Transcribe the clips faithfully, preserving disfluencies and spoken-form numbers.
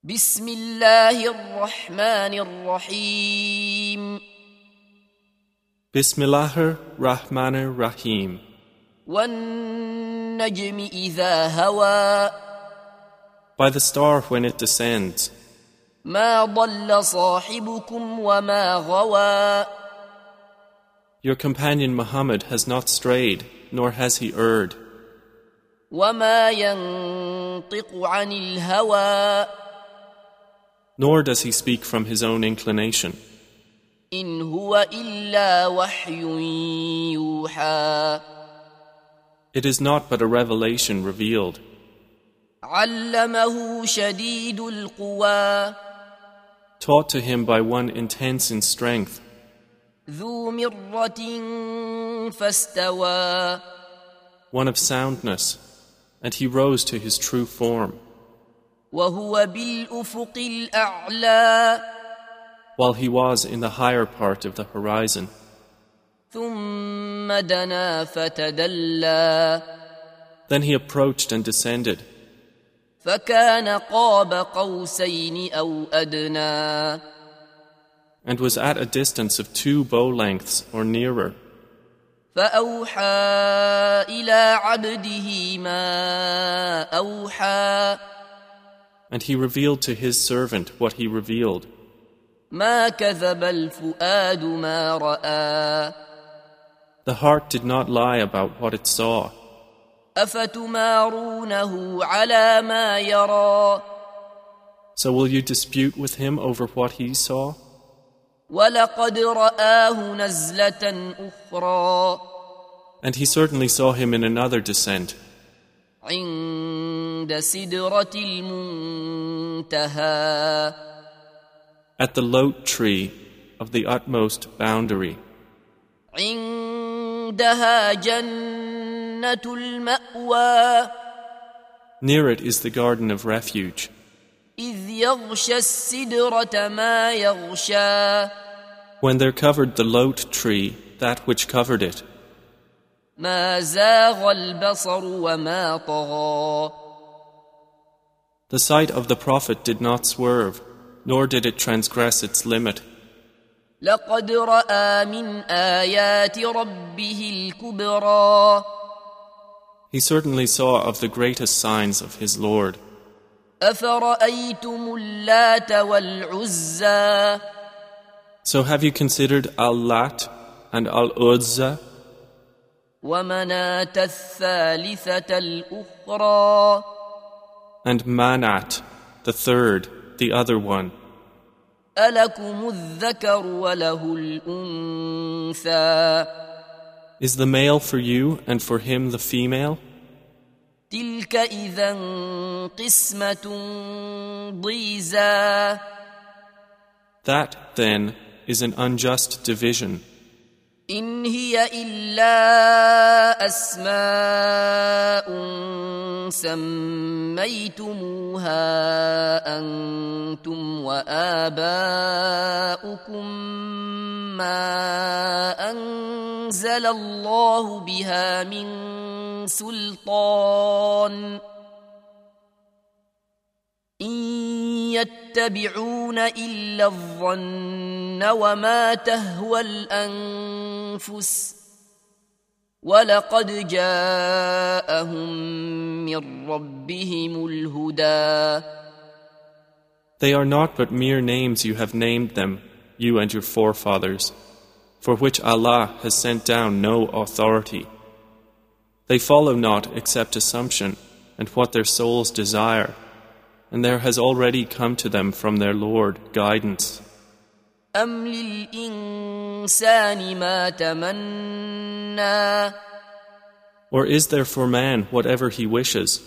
بسم الله الرحمن الرحيم Bismillahir Rahmanir Rahim. والنجم إذا هوى By the star when it descends, ما ضل صاحبكم وما غوى your companion Muhammad has not strayed, nor has he erred, وما ينطق عن الهوى nor does he speak from his own inclination. إن هو إلا وحي يوحى It is not but a revelation revealed. علمه شديد القوى Taught to him by one intense in strength, ذو مرة فاستوى one of soundness, and he rose to his true form, وهو بالأفق الأعلى while he was in the higher part of the horizon. ثم دنا فتدلى Then he approached and descended, فكان قاب قوسين أو أدنى and was at a distance of two bow lengths or nearer. فأوحى إلى عبده ما أوحى And he revealed to his servant what he revealed. ما كذب الفؤاد ما رأى The heart did not lie about what it saw. أفتمارونه على ما يرى So will you dispute with him over what he saw? ولقد رآه نزلة أخرى And he certainly saw him in another descent, عند سدرة المنتهى at the lote tree of the utmost boundary. عندها جنة المأوى Near it is the garden of refuge, إذ يغشى السدرة ما يغشى when there covered the lote tree that which covered it. ما زاغ البصر وما طغى The sight of the Prophet did not swerve, nor did it transgress its limit. لقد رأى من آيات ربه الكبرى He certainly saw of the greatest signs of his Lord. أفرأيتم اللات والعزى So have you considered Al-Lat and Al-Uzza ومناة الثالثة الأخرى and Manat, the third, the other one? ألكم الذكر وله الأنثى Is the male for you and for him the female? تلك إذا قسمة ضيزى That, then, is an unjust division. إن هي إلا أسماء سميتموها أنتم وآباؤكم ما أنزل الله بها من سلطان إن يتبعون إلا الظن وما تهوى الأنفس ولقد جاءهم من ربهم الهدى They are not but mere names you have named them, you and your forefathers, for which Allah has sent down no authority. They follow not except assumption and what their souls desire, and there has already come to them from their Lord guidance. أم للإنسان ما تمنى Or is there for man whatever he wishes?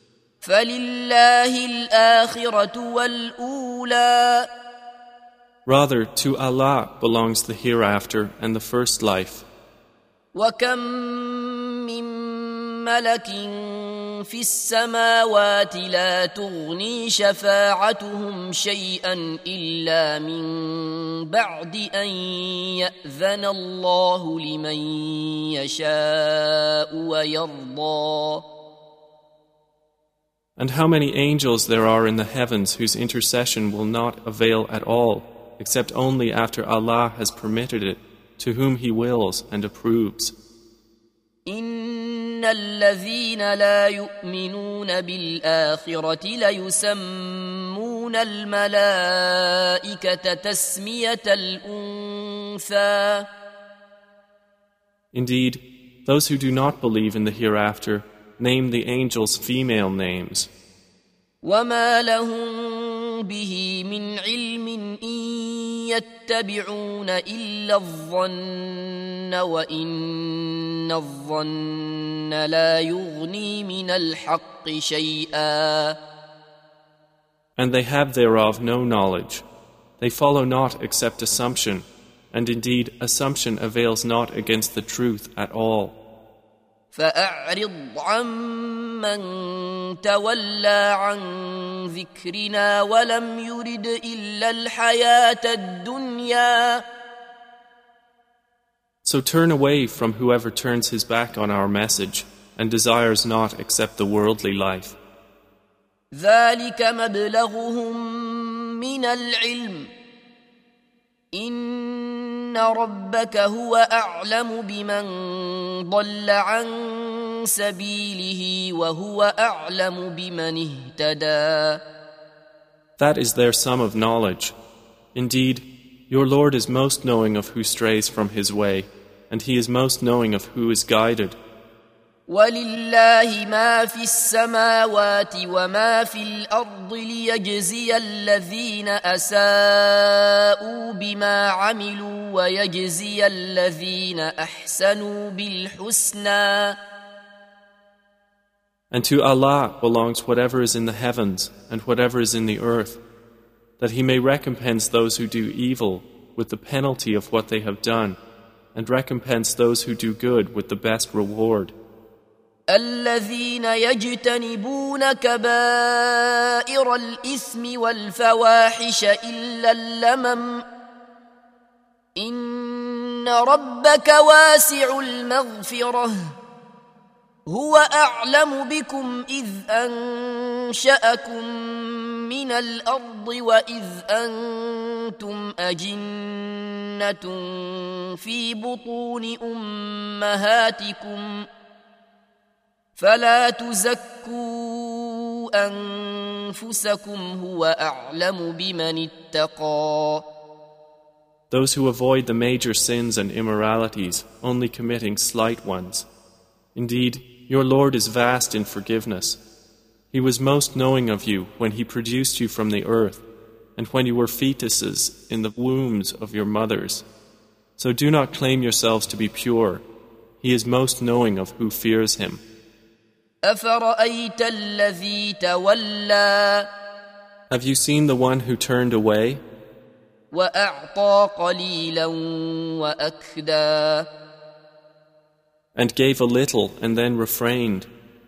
فلله الآخرة والأولى Rather, to Allah belongs the hereafter and the first life. وكم من ملك في السماوات لا تغني شفاعتهم شيئا إلا من بعد أن يأذن الله لمن يشاء ويرضى And how many angels there are in the heavens whose intercession will not avail at all, except only after Allah has permitted it, to whom He wills and approves. إن الذين لا يؤمنون بالآخرة ليسمون الملائكة تسمية الأنثى. Indeed, those who do not believe in the hereafter name the angels female names. وما لهم به من علم إن يتبعون إلا الظن وإن الظن لا يغني من الحق شيئا. And they have thereof no knowledge. They follow not except assumption, and indeed assumption avails not against the truth at all. فأعرض عمن تولى عن ذكرنا ولم يرد إلا الحياة الدنيا. So turn away from whoever turns his back on our message and desires not except the worldly life. ذلك مبلغهم من العلم إن ربك هو أعلم بمن ضل عن سبيله وهو أعلم بمن اهتدى. That is their sum of knowledge. Indeed, your Lord is most knowing of who strays from His way, and He is most knowing of who is guided. ولله ما في السماوات وما في الأرض ليجزي الذين أساءوا بما عملوا ويجزي الذين أحسنوا بالحسنى. And to Allah belongs whatever is in the heavens and whatever is in the earth, that He may recompense those who do evil with the penalty of what they have done, and recompense those who do good with the best reward. الذين يجتنبون كبائر الإثم والفواحش إلا اللمم إن ربك واسع المغفرة هو أعلم بكم إذ أنشأكم من الأرض وإذ أنتم أجنة في بطون أمهاتكم فلا تزكوا أنفسكم هو أعلم بمن اتقى. Those who avoid the major sins and immoralities, only committing slight ones. Indeed, your Lord is vast in forgiveness. He was most knowing of you when He produced you from the earth, and when you were fetuses in the wombs of your mothers. So do not claim yourselves to be pure. He is most knowing of who fears Him. أفرأيت الذي تولى Have you seen the one who turned away وأعطى قليلا وأكدى and gave a little and then refrained?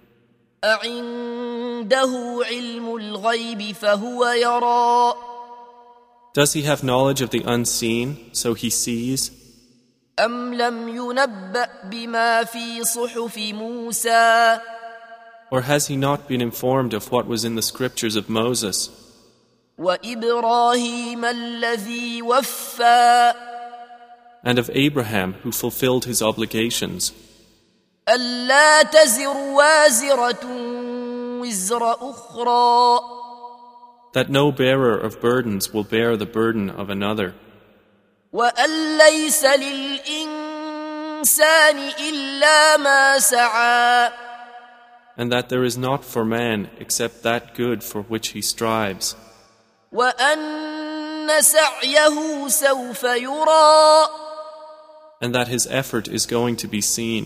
أعنده علم الغيب فهو يرى Does he have knowledge of the unseen, so he sees? أم لم ينبأ بما في صحف موسى Or has he not been informed of what was in the scriptures of Moses وإبراهيم الذي وفى and of Abraham who fulfilled his obligations? ألا تزر وازرة وزر أخرى That no bearer of burdens will bear the burden of another. وأن ليس للإنسان إلا ما سعى And that there is not for man except that good for which he strives. وأن سعيه سوف يرى And that his effort is going to be seen.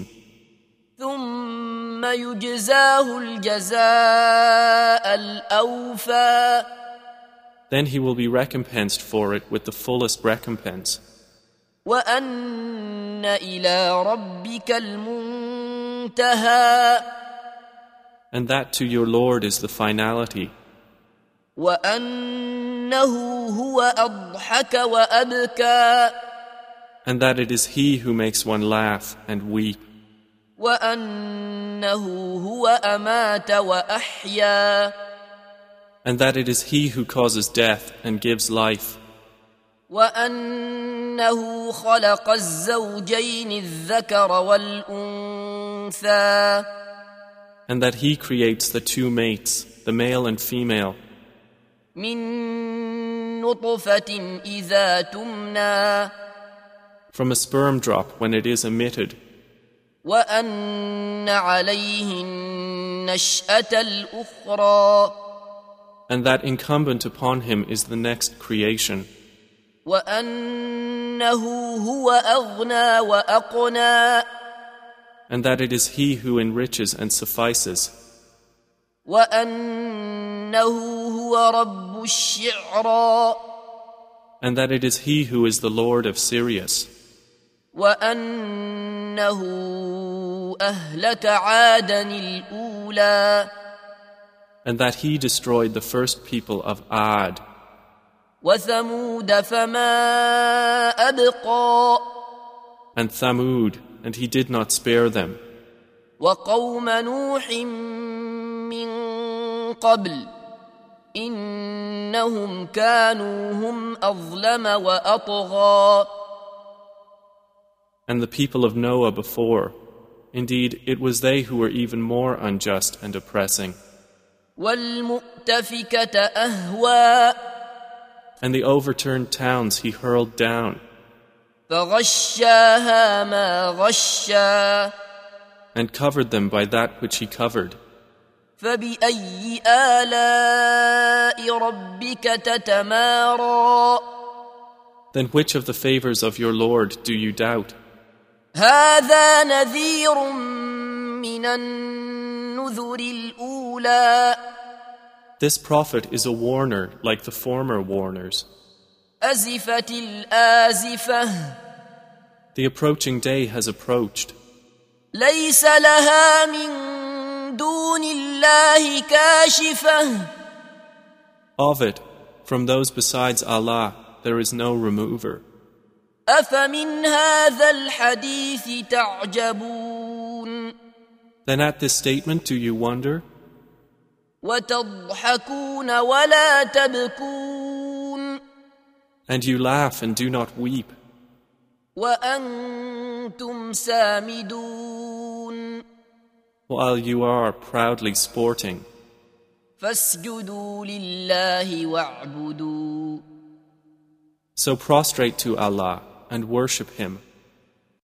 ثم يجزاه الجزاء الأوفى Then he will be recompensed for it with the fullest recompense. وأن إلى ربك المنتهى And that to your Lord is the finality. وأنه هو أضحك وأبكى And that it is He who makes one laugh and weep. وأنه هو أمات وأحيا And that it is He who causes death and gives life. وأنه خلق الزوجين الذكر والأنثى And that He creates the two mates, the male and female, من نطفة إذا تمنى from a sperm drop when it is emitted, وأن عليه النشأة الأخرى and that incumbent upon Him is the next creation, وأنه هو أغنى وأقنى and that it is He who enriches and suffices, وأنه هو رب الشعرى and that it is He who is the Lord of Sirius, وأنه أهلك عادا الأولى and that He destroyed the first people of Ad, وثمود فما أبقى and Thamud, and He did not spare them, وقوم نوح من قبل إنهم كانوا هم أظلم وأطغى and the people of Noah before. Indeed, it was they who were even more unjust and oppressing. والمؤتفكة أهوى And the overturned towns He hurled down, فغشاها ما غشا and covered them by that which He covered. فبأي آلاء ربك تتمارى Then which of the favors of your Lord do you doubt? هذا نذير من النذر الأولى This prophet is a warner like the former warners. أزفت الآزفة The approaching day has approached. ليس لها من دون الله كاشفة Of it, from those besides Allah, there is no remover. أفمن هذا الحديث تعجبون Then at this statement do you wonder? وتضحكون ولا تبكون And you laugh and do not weep, وأنتم سامدون while you are proudly sporting. فاسجدوا لله واعبدوا So prostrate to Allah and worship Him.